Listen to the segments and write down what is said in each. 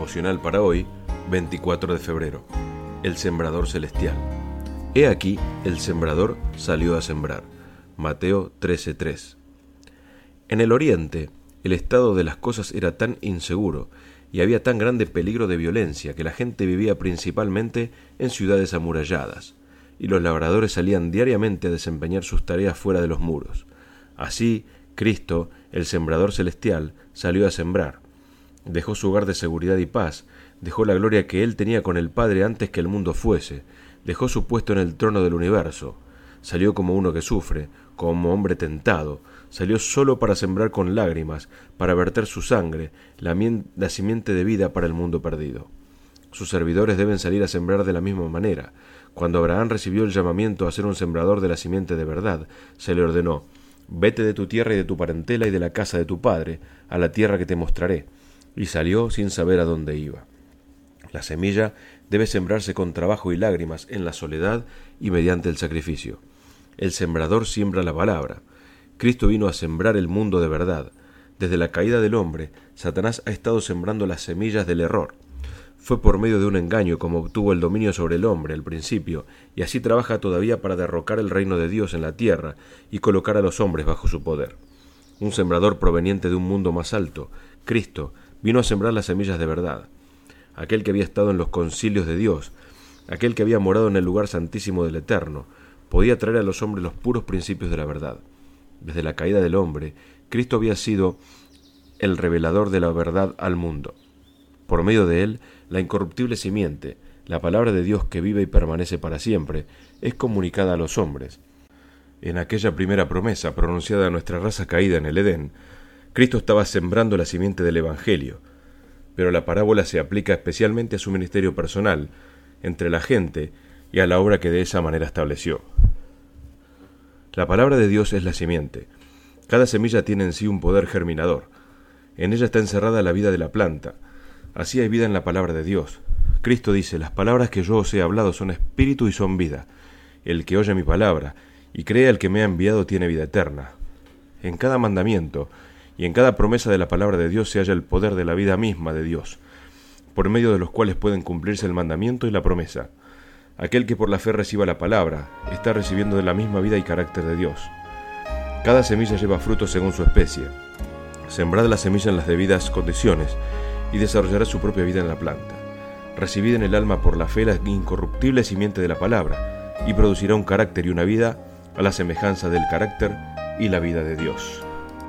devocional para hoy, 24 de febrero. El sembrador celestial. He aquí, el sembrador salió a sembrar. Mateo 13:3. En el oriente, el estado de las cosas era tan inseguro y había tan grande peligro de violencia que la gente vivía principalmente en ciudades amuralladas, y los labradores salían diariamente a desempeñar sus tareas fuera de los muros. Así, Cristo, el sembrador celestial, salió a sembrar. Dejó su hogar de seguridad y paz, dejó la gloria que él tenía con el Padre antes que el mundo fuese, dejó su puesto en el trono del universo. Salió como uno que sufre, como hombre tentado, salió solo para sembrar con lágrimas, para verter su sangre, la simiente de vida para el mundo perdido. Sus servidores deben salir a sembrar de la misma manera. Cuando Abraham recibió el llamamiento a ser un sembrador de la simiente de verdad, se le ordenó: «Vete de tu tierra y de tu parentela y de la casa de tu padre, a la tierra que te mostraré». Y salió sin saber a dónde iba. La semilla debe sembrarse con trabajo y lágrimas, en la soledad y mediante el sacrificio. El sembrador siembra la palabra. Cristo vino a sembrar el mundo de verdad. Desde la caída del hombre, Satanás ha estado sembrando las semillas del error. Fue por medio de un engaño como obtuvo el dominio sobre el hombre al principio, y así trabaja todavía para derrocar el reino de Dios en la tierra y colocar a los hombres bajo su poder. Un sembrador proveniente de un mundo más alto, Cristo, vino a sembrar las semillas de verdad. Aquel que había estado en los concilios de Dios, aquel que había morado en el lugar santísimo del Eterno, podía traer a los hombres los puros principios de la verdad. Desde la caída del hombre, Cristo había sido el revelador de la verdad al mundo. Por medio de él, la incorruptible simiente, la palabra de Dios que vive y permanece para siempre, es comunicada a los hombres. En aquella primera promesa pronunciada a nuestra raza caída en el Edén, Cristo estaba sembrando la simiente del Evangelio, pero la parábola se aplica especialmente a su ministerio personal, entre la gente y a la obra que de esa manera estableció. La palabra de Dios es la simiente. Cada semilla tiene en sí un poder germinador. En ella está encerrada la vida de la planta. Así hay vida en la palabra de Dios. Cristo dice: «Las palabras que yo os he hablado son espíritu y son vida. El que oye mi palabra y cree al que me ha enviado tiene vida eterna». En cada mandamiento y en cada promesa de la palabra de Dios se halla el poder de la vida misma de Dios, por medio de los cuales pueden cumplirse el mandamiento y la promesa. Aquel que por la fe reciba la palabra está recibiendo de la misma vida y carácter de Dios. Cada semilla lleva fruto según su especie. Sembrad la semilla en las debidas condiciones y desarrollará su propia vida en la planta. Recibid en el alma por la fe la incorruptible simiente de la palabra y producirá un carácter y una vida a la semejanza del carácter y la vida de Dios.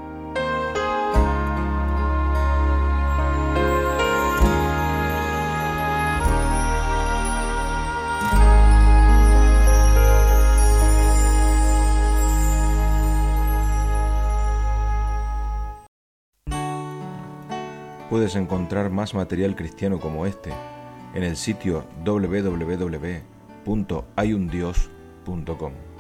Puedes encontrar más material cristiano como este en el sitio www.hayundios.com.